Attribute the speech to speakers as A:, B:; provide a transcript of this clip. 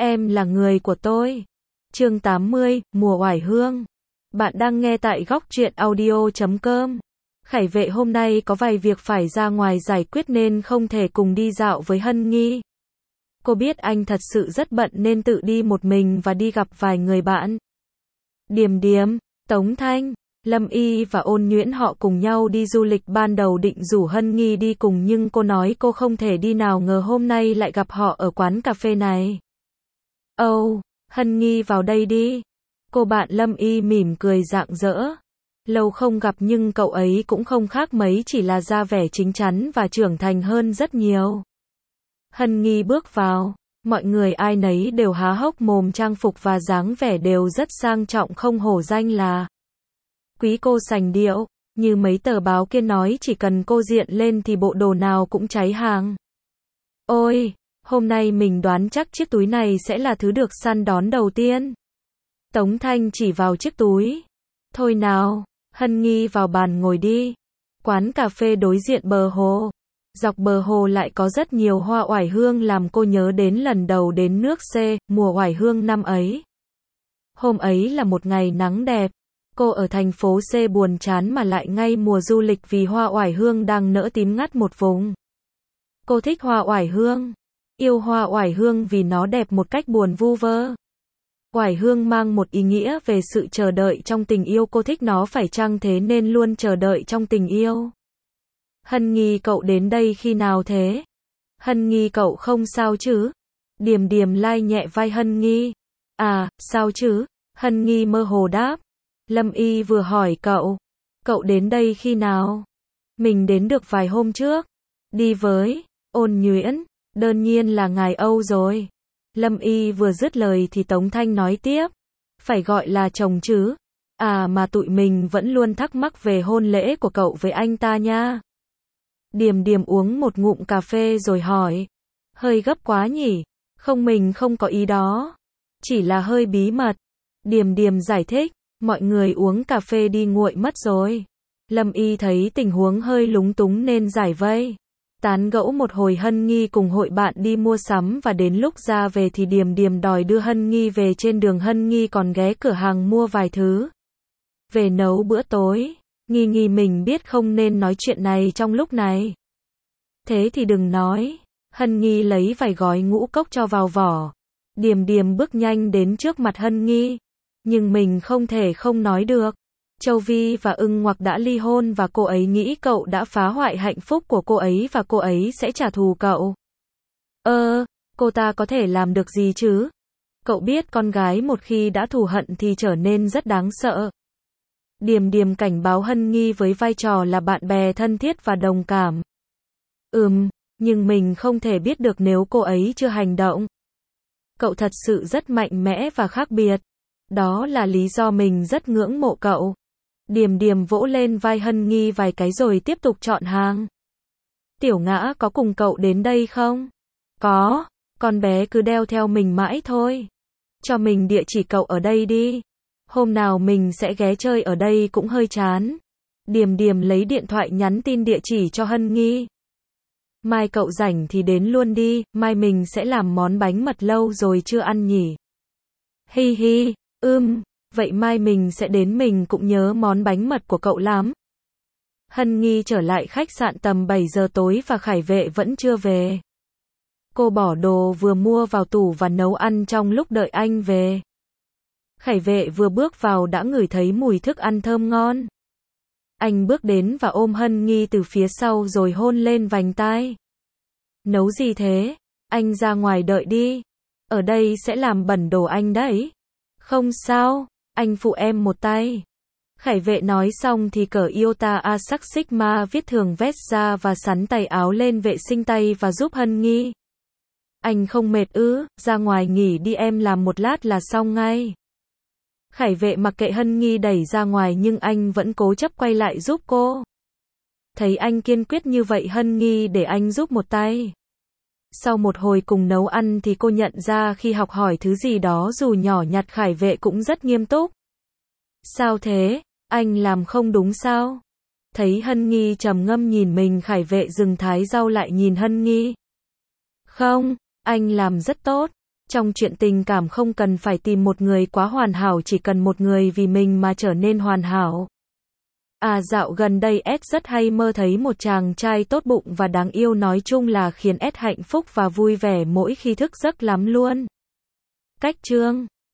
A: Em là người của tôi. Chương 80, mùa oải hương. Bạn đang nghe tại góc truyện audio.com. Khải Vệ hôm nay có vài việc phải ra ngoài giải quyết nên không thể cùng đi dạo với Hân Nghi. Cô biết anh thật sự rất bận nên tự đi một mình và đi gặp vài người bạn. Điềm Điềm, Tống Thanh, Lâm Y và Ôn Nhuyễn họ cùng nhau đi du lịch, ban đầu định rủ Hân Nghi đi cùng nhưng cô nói cô không thể đi, nào ngờ hôm nay lại gặp họ ở quán cà phê này. Âu, Hân Nghi vào đây đi. Cô bạn Lâm Y mỉm cười rạng rỡ. Lâu không gặp nhưng cậu ấy cũng không khác mấy, chỉ là ra vẻ chín chắn và trưởng thành hơn rất nhiều. Hân Nghi bước vào, mọi người ai nấy đều há hốc mồm, trang phục và dáng vẻ đều rất sang trọng, không hổ danh là quý cô sành điệu, như mấy tờ báo kia nói, chỉ cần cô diện lên thì bộ đồ nào cũng cháy hàng. Ôi, hôm nay mình đoán chắc chiếc túi này sẽ là thứ được săn đón đầu tiên. Tống Thanh chỉ vào chiếc túi. Thôi nào, Hân Nghi vào bàn ngồi đi. Quán cà phê đối diện bờ hồ. Dọc bờ hồ lại có rất nhiều hoa oải hương, làm cô nhớ đến lần đầu đến nước C, mùa oải hương năm ấy. Hôm ấy là một ngày nắng đẹp. Cô ở thành phố C buồn chán mà lại ngay mùa du lịch vì hoa oải hương đang nở tím ngắt một vùng. Cô thích hoa oải hương. Yêu hoa oải hương vì nó đẹp một cách buồn vu vơ. Oải hương mang một ý nghĩa về sự chờ đợi trong tình yêu, cô thích nó phải chăng thế nên luôn chờ đợi trong tình yêu. Hân Nghi, cậu đến đây khi nào thế? Hân Nghi, cậu không sao chứ? Điềm Điềm lai nhẹ vai Hân Nghi. À, sao chứ? Hân Nghi mơ hồ đáp. Lâm Y vừa hỏi cậu đến đây khi nào? Mình đến được vài hôm trước. Đi với Ôn Nhuyễn, đương nhiên là ngài Âu rồi. Lâm Y vừa dứt lời thì Tống Thanh nói tiếp. Phải gọi là chồng chứ? À mà tụi mình vẫn luôn thắc mắc về hôn lễ của cậu với anh ta nha. Điềm Điềm uống một ngụm cà phê rồi hỏi. Hơi gấp quá nhỉ? Không, mình không có ý đó. Chỉ là hơi bí mật. Điềm Điềm giải thích. Mọi người uống cà phê đi nguội mất rồi. Lâm Y thấy tình huống hơi lúng túng nên giải vây. Tán gẫu một hồi, Hân Nghi cùng hội bạn đi mua sắm và đến lúc ra về thì Điềm Điềm đòi đưa Hân Nghi về. Trên đường Hân Nghi còn ghé cửa hàng mua vài thứ về nấu bữa tối. Nghi mình biết không nên nói chuyện này trong lúc này. Thế thì đừng nói. Hân Nghi lấy vài gói ngũ cốc cho vào vỏ. Điềm Điềm bước nhanh đến trước mặt Hân Nghi. Nhưng mình không thể không nói được. Châu Vi và Ưng Ngoặc đã ly hôn và cô ấy nghĩ cậu đã phá hoại hạnh phúc của cô ấy và cô ấy sẽ trả thù cậu. Cô ta có thể làm được gì chứ? Cậu biết con gái một khi đã thù hận thì trở nên rất đáng sợ. Điềm Điềm cảnh báo Hân Nghi với vai trò là bạn bè thân thiết và đồng cảm. Nhưng mình không thể biết được nếu cô ấy chưa hành động. Cậu thật sự rất mạnh mẽ và khác biệt. Đó là lý do mình rất ngưỡng mộ cậu. Điềm Điềm vỗ lên vai Hân Nghi vài cái rồi tiếp tục chọn hàng. Tiểu Ngã có cùng cậu đến đây không? Có, con bé cứ đeo theo mình mãi thôi. Cho mình địa chỉ cậu ở đây đi. Hôm nào mình sẽ ghé chơi ở đây cũng hơi chán. Điềm Điềm lấy điện thoại nhắn tin địa chỉ cho Hân Nghi. Mai cậu rảnh thì đến luôn đi, mai mình sẽ làm món bánh mật lâu rồi chưa ăn nhỉ. Hi hi, vậy mai mình sẽ đến, mình cũng nhớ món bánh mật của cậu lắm. Hân Nghi trở lại khách sạn tầm 7 giờ tối và Khải Vệ vẫn chưa về. Cô bỏ đồ vừa mua vào tủ và nấu ăn trong lúc đợi anh về. Khải Vệ vừa bước vào đã ngửi thấy mùi thức ăn thơm ngon. Anh bước đến và ôm Hân Nghi từ phía sau rồi hôn lên vành tai. Nấu gì thế? Anh ra ngoài đợi đi. Ở đây sẽ làm bẩn đồ anh đấy. Không sao, anh phụ em một tay. Khải Vệ nói xong thì cởi Iota Asac Sigma viết thường vest ra và sắn tay áo lên vệ sinh tay và giúp Hân Nghi. Anh không mệt ư? Ra ngoài nghỉ đi, em làm một lát là xong ngay. Khải Vệ mặc kệ Hân Nghi đẩy ra ngoài nhưng anh vẫn cố chấp quay lại giúp cô. Thấy anh kiên quyết như vậy, Hân Nghi để anh giúp một tay. Sau một hồi cùng nấu ăn thì cô nhận ra khi học hỏi thứ gì đó dù nhỏ nhặt, Khải Vệ cũng rất nghiêm túc. Sao thế? Anh làm không đúng sao? Thấy Hân Nghi trầm ngâm nhìn mình, Khải Vệ dừng thái rau lại nhìn Hân Nghi. Không, anh làm rất tốt. Trong chuyện tình cảm không cần phải tìm một người quá hoàn hảo, chỉ cần một người vì mình mà trở nên hoàn hảo. Dạo gần đây S rất hay mơ thấy một chàng trai tốt bụng và đáng yêu, nói chung là khiến S hạnh phúc và vui vẻ mỗi khi thức giấc lắm luôn. Cách chương